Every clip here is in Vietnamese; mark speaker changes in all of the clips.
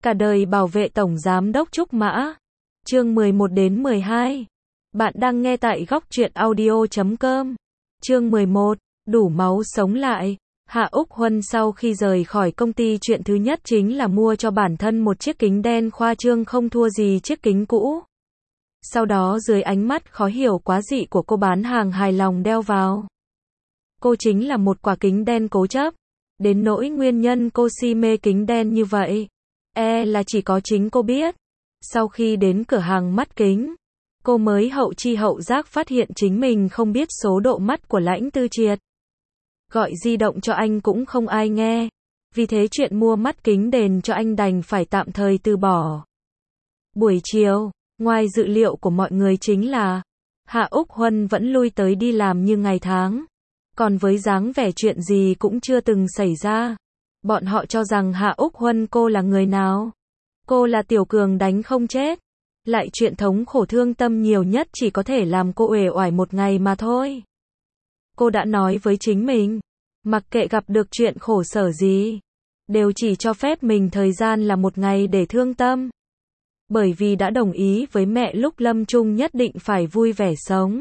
Speaker 1: Cả đời bảo vệ Tổng Giám đốc Trúc Mã. Chương 11 đến 12. Bạn đang nghe tại góc truyện audio.com. Chương 11. Đủ máu sống lại. Hạ Úc Huân sau khi rời khỏi công ty, chuyện thứ nhất chính là mua cho bản thân một chiếc kính đen khoa trương không thua gì chiếc kính cũ. Sau đó dưới ánh mắt khó hiểu quá dị của cô bán hàng hài lòng đeo vào. Cô chính là một quả kính đen cố chấp. Đến nỗi nguyên nhân cô si mê kính đen như vậy, là chỉ có chính cô biết. Sau khi đến cửa hàng mắt kính, cô mới hậu chi hậu giác phát hiện chính mình không biết số độ mắt của Lãnh Tư Triệt. Gọi di động cho anh cũng không ai nghe. Vì thế chuyện mua mắt kính đền cho anh đành phải tạm thời từ bỏ. Buổi chiều, ngoài dự liệu của mọi người chính là Hạ Úc Huân vẫn lui tới đi làm như ngày tháng. Còn với dáng vẻ chuyện gì cũng chưa từng xảy ra. Bọn họ cho rằng Hạ Úc Huân cô là người nào? Cô là tiểu cường đánh không chết. Lại chuyện thống khổ thương tâm nhiều nhất chỉ có thể làm cô uể oải một ngày mà thôi. Cô đã nói với chính mình, mặc kệ gặp được chuyện khổ sở gì, đều chỉ cho phép mình thời gian là một ngày để thương tâm. Bởi vì đã đồng ý với mẹ lúc lâm chung nhất định phải vui vẻ sống.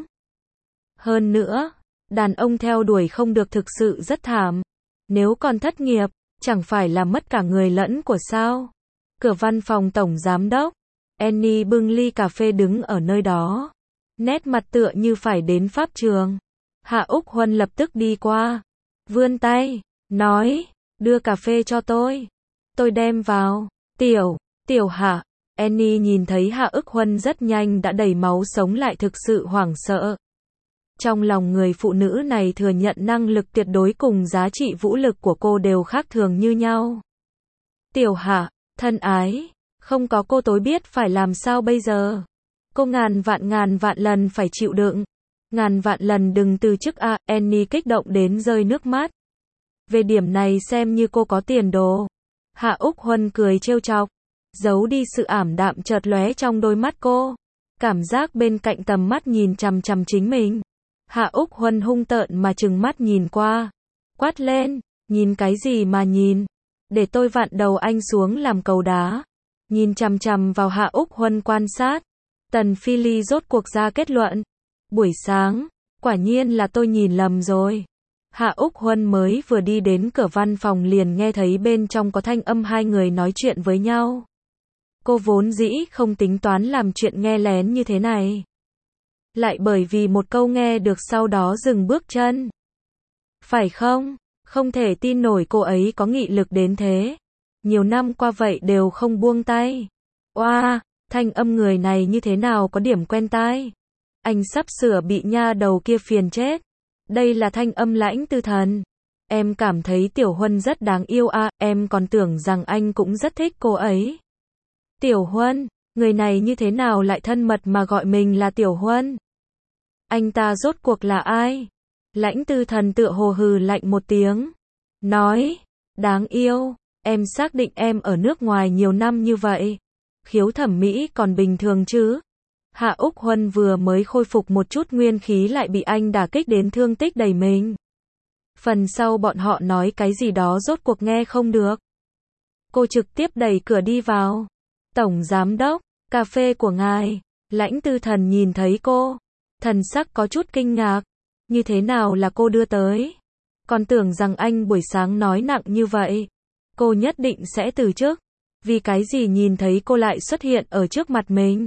Speaker 1: Hơn nữa, đàn ông theo đuổi không được thực sự rất thảm. Nếu còn thất nghiệp, chẳng phải là mất cả người lẫn của sao? Cửa văn phòng tổng giám đốc, Annie bưng ly cà phê đứng ở nơi đó. Nét mặt tựa như phải đến pháp trường. Hạ Úc Huân lập tức đi qua. Vươn tay, nói, đưa cà phê cho tôi. Tôi đem vào. Tiểu Hạ. Annie nhìn thấy Hạ Úc Huân rất nhanh đã đầy máu sống lại, thực sự hoảng sợ. Trong lòng người phụ nữ này thừa nhận năng lực tuyệt đối cùng giá trị vũ lực của cô đều khác thường như nhau. Tiểu Hạ, thân ái, không có cô tôi biết phải làm sao bây giờ. Cô ngàn vạn lần phải chịu đựng. Ngàn vạn lần đừng từ chức a. Annie kích động đến rơi nước mắt. Về điểm này xem như cô có tiền đồ. Hạ Úc Huân cười trêu chọc, giấu đi sự ảm đạm chợt lóe trong đôi mắt cô. Cảm giác bên cạnh tầm mắt nhìn chằm chằm chính mình. Hạ Úc Huân hung tợn mà trừng mắt nhìn qua. Quát lên, nhìn cái gì mà nhìn? Để tôi vặn đầu anh xuống làm cầu đá. Nhìn chằm chằm vào Hạ Úc Huân quan sát. Tần Phi Ly rốt cuộc ra kết luận. Buổi sáng, quả nhiên là tôi nhìn lầm rồi. Hạ Úc Huân mới vừa đi đến cửa văn phòng liền nghe thấy bên trong có thanh âm hai người nói chuyện với nhau. Cô vốn dĩ không tính toán làm chuyện nghe lén như thế này. Lại bởi vì một câu nghe được sau đó dừng bước chân. Phải không? Không thể tin nổi cô ấy có nghị lực đến thế. Nhiều năm qua vậy đều không buông tay. Oa, thanh âm người này như thế nào có điểm quen tai. Anh sắp sửa bị nha đầu kia phiền chết. Đây là thanh âm Lãnh Tư Thần. Em cảm thấy Tiểu Huân rất đáng yêu a, em còn tưởng rằng anh cũng rất thích cô ấy. Tiểu Huân, người này như thế nào lại thân mật mà gọi mình là Tiểu Huân? Anh ta rốt cuộc là ai? Lãnh Tư Thần tựa hồ hừ lạnh một tiếng. Nói, đáng yêu, em xác định em ở nước ngoài nhiều năm như vậy. Khiếu thẩm mỹ còn bình thường chứ? Hạ Úc Huân vừa mới khôi phục một chút nguyên khí lại bị anh đả kích đến thương tích đầy mình. Phần sau bọn họ nói cái gì đó rốt cuộc nghe không được. Cô trực tiếp đẩy cửa đi vào. Tổng giám đốc, cà phê của ngài. Lãnh Tư Thần nhìn thấy cô, thần sắc có chút kinh ngạc. Như thế nào là cô đưa tới? Còn tưởng rằng anh buổi sáng nói nặng như vậy, cô nhất định sẽ từ chức. Vì cái gì nhìn thấy cô lại xuất hiện ở trước mặt mình?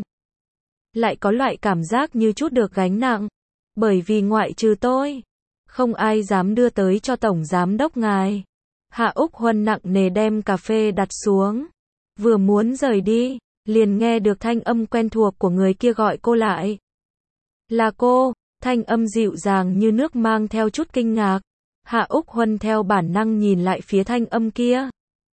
Speaker 1: Lại có loại cảm giác như chút được gánh nặng. Bởi vì ngoại trừ tôi, không ai dám đưa tới cho tổng giám đốc ngài. Hạ Úc Huân nặng nề đem cà phê đặt xuống. Vừa muốn rời đi, liền nghe được thanh âm quen thuộc của người kia gọi cô lại. Là cô, thanh âm dịu dàng như nước mang theo chút kinh ngạc. Hạ Úc Huân theo bản năng nhìn lại phía thanh âm kia.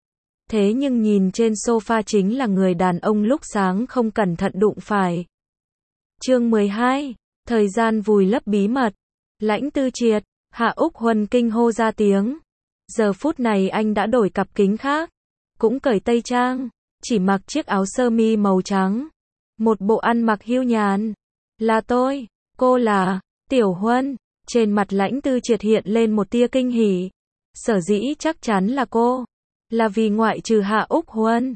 Speaker 1: Thế nhưng nhìn trên sofa chính là người đàn ông lúc sáng không cẩn thận đụng phải. Chương 12. Thời gian vùi lấp bí mật. Lãnh Tư Triệt. Hạ Úc Huân kinh hô ra tiếng. Giờ phút này anh đã đổi cặp kính khác. Cũng cởi tây trang. Chỉ mặc chiếc áo sơ mi màu trắng. Một bộ ăn mặc hiu nhàn. Là tôi. Cô là Tiểu Huân. Trên mặt Lãnh Tư Triệt hiện lên một tia kinh hỉ. Sở dĩ chắc chắn là cô. Là vì ngoại trừ Hạ Úc Huân,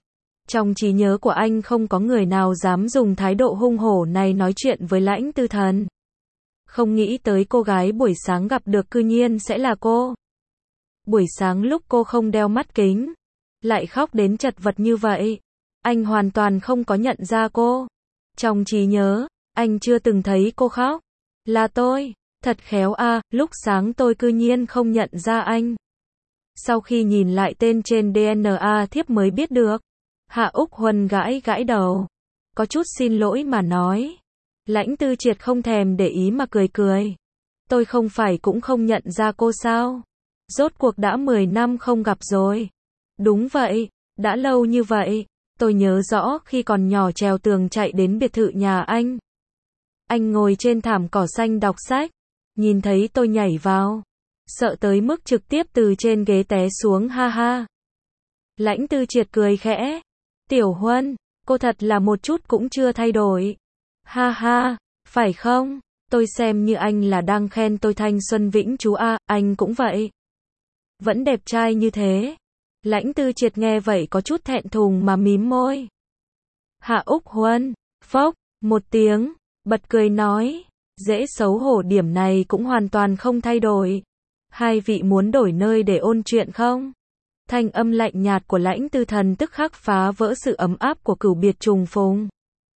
Speaker 1: Trong trí nhớ của anh không có người nào dám dùng thái độ hung hổ này nói chuyện với Lãnh Tư Thần. Không nghĩ tới cô gái buổi sáng gặp được cư nhiên sẽ là cô. Buổi sáng lúc cô không đeo mắt kính, lại khóc đến chật vật như vậy. Anh hoàn toàn không có nhận ra cô. Trong trí nhớ, anh chưa từng thấy cô khóc. Là tôi, thật khéo a, lúc sáng tôi cư nhiên không nhận ra anh. Sau khi nhìn lại tên trên DNA thiếp mới biết được. Hạ Úc Huân gãi gãi đầu. Có chút xin lỗi mà nói. Lãnh Tư Triệt không thèm để ý mà cười cười. Tôi không phải cũng không nhận ra cô sao? Rốt cuộc đã 10 năm không gặp rồi. Đúng vậy, đã lâu như vậy. Tôi nhớ rõ khi còn nhỏ trèo tường chạy đến biệt thự nhà anh. Anh ngồi trên thảm cỏ xanh đọc sách. Nhìn thấy tôi nhảy vào. Sợ tới mức trực tiếp từ trên ghế té xuống ha ha. Lãnh Tư Triệt cười khẽ. Tiểu Huân, cô thật là một chút cũng chưa thay đổi. Ha ha, phải không? Tôi xem như anh là đang khen tôi thanh xuân vĩnh chú a, anh cũng vậy. Vẫn đẹp trai như thế. Lãnh Tư Triệt nghe vậy có chút thẹn thùng mà mím môi. Hạ Úc Huân, phốc, một tiếng, bật cười nói, dễ xấu hổ điểm này cũng hoàn toàn không thay đổi. Hai vị muốn đổi nơi để ôn chuyện không? Thanh âm lạnh nhạt của Lãnh Tư Thần tức khắc phá vỡ sự ấm áp của cửu biệt trùng phùng.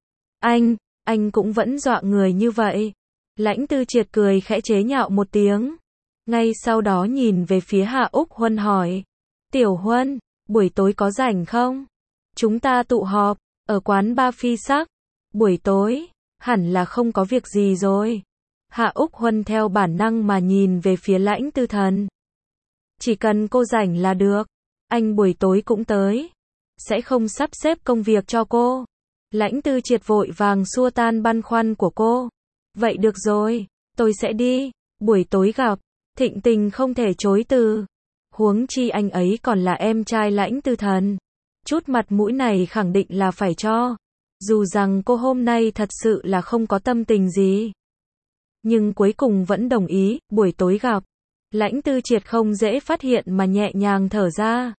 Speaker 1: Anh cũng vẫn dọa người như vậy. Lãnh Tư Triệt cười khẽ chế nhạo một tiếng. Ngay sau đó nhìn về phía Hạ Úc Huân hỏi. Tiểu Huân, buổi tối có rảnh không? Chúng ta tụ họp, ở quán bar Phi Sắc. Buổi tối, hẳn là không có việc gì rồi. Hạ Úc Huân theo bản năng mà nhìn về phía Lãnh Tư Thần. Chỉ cần cô rảnh là được. Anh buổi tối cũng tới. Sẽ không sắp xếp công việc cho cô. Lãnh Tư Triệt vội vàng xua tan băn khoăn của cô. Vậy được rồi, tôi sẽ đi. Buổi tối gặp. Thịnh Tình không thể chối từ. Huống chi anh ấy còn là em trai Lãnh Tư Thần. Chút mặt mũi này khẳng định là phải cho. Dù rằng cô hôm nay thật sự là không có tâm tình gì. Nhưng cuối cùng vẫn đồng ý, buổi tối gặp. Lãnh Tư Triệt không dễ phát hiện mà nhẹ nhàng thở ra.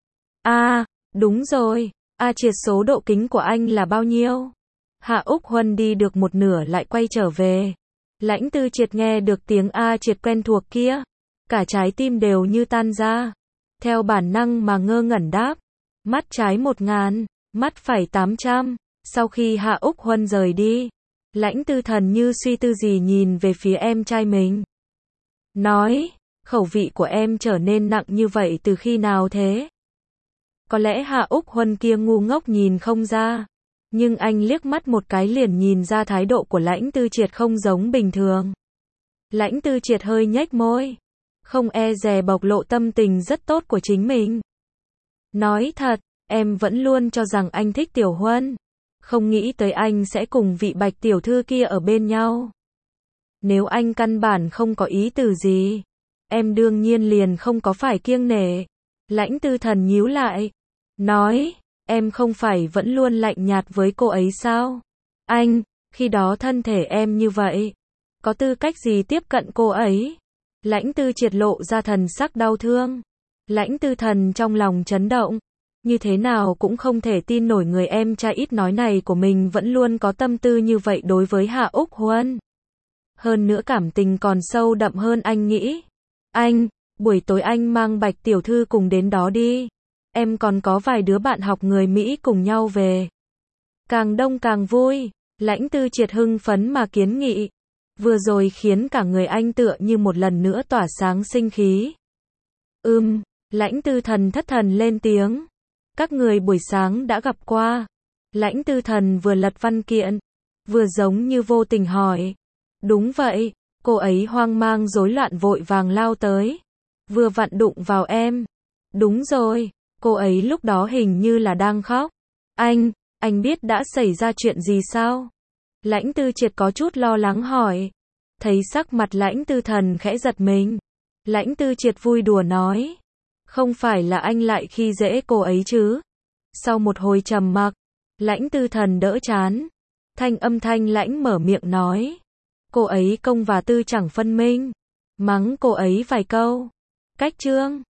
Speaker 1: Đúng rồi. Triệt số độ kính của anh là bao nhiêu? Hạ Úc Huân đi được một nửa lại quay trở về. Lãnh Tư Triệt nghe được tiếng Triệt quen thuộc kia. Cả trái tim đều như tan ra. Theo bản năng mà ngơ ngẩn đáp. Mắt trái 1000, mắt phải 800. Sau khi Hạ Úc Huân rời đi, Lãnh Tư Thần như suy tư gì nhìn về phía em trai mình. Nói, khẩu vị của em trở nên nặng như vậy từ khi nào thế? Có lẽ Hạ Úc Huân kia ngu ngốc nhìn không ra. Nhưng anh liếc mắt một cái liền nhìn ra thái độ của Lãnh Tư Triệt không giống bình thường. Lãnh Tư Triệt hơi nhếch môi. Không e dè bộc lộ tâm tình rất tốt của chính mình. Nói thật, em vẫn luôn cho rằng anh thích Tiểu Huân. Không nghĩ tới anh sẽ cùng vị Bạch tiểu thư kia ở bên nhau. Nếu anh căn bản không có ý từ gì, em đương nhiên liền không có phải kiêng nể. Lãnh Tư Thần nhíu lại. Nói, em không phải vẫn luôn lạnh nhạt với cô ấy sao? Anh, khi đó thân thể em như vậy, có tư cách gì tiếp cận cô ấy? Lãnh Tư Triệt lộ ra thần sắc đau thương. Lãnh Tư Thần trong lòng chấn động. Như thế nào cũng không thể tin nổi người em trai ít nói này của mình vẫn luôn có tâm tư như vậy đối với Hạ Úc Huân. Hơn nữa cảm tình còn sâu đậm hơn anh nghĩ. Anh, buổi tối anh mang Bạch tiểu thư cùng đến đó đi. Em còn có vài đứa bạn học người Mỹ cùng nhau về. Càng đông càng vui. Lãnh Tư Triệt hưng phấn mà kiến nghị. Vừa rồi khiến cả người anh tựa như một lần nữa tỏa sáng sinh khí. Lãnh Tư Thần thất thần lên tiếng. Các người buổi sáng đã gặp qua. Lãnh Tư Thần vừa lật văn kiện, vừa giống như vô tình hỏi. Đúng vậy, cô ấy hoang mang rối loạn vội vàng lao tới. Vừa vặn đụng vào em. Đúng rồi, cô ấy lúc đó hình như là đang khóc. Anh biết đã xảy ra chuyện gì sao? Lãnh Tư Triệt có chút lo lắng hỏi. Thấy sắc mặt Lãnh Tư Thần khẽ giật mình. Lãnh Tư Triệt vui đùa nói. Không phải là anh lại khi dễ cô ấy chứ? Sau một hồi trầm mặc, Lãnh Tư Thần đỡ chán. Thanh âm thanh lãnh mở miệng nói. Cô ấy công và tư chẳng phân minh. Mắng cô ấy vài câu. Cách chương.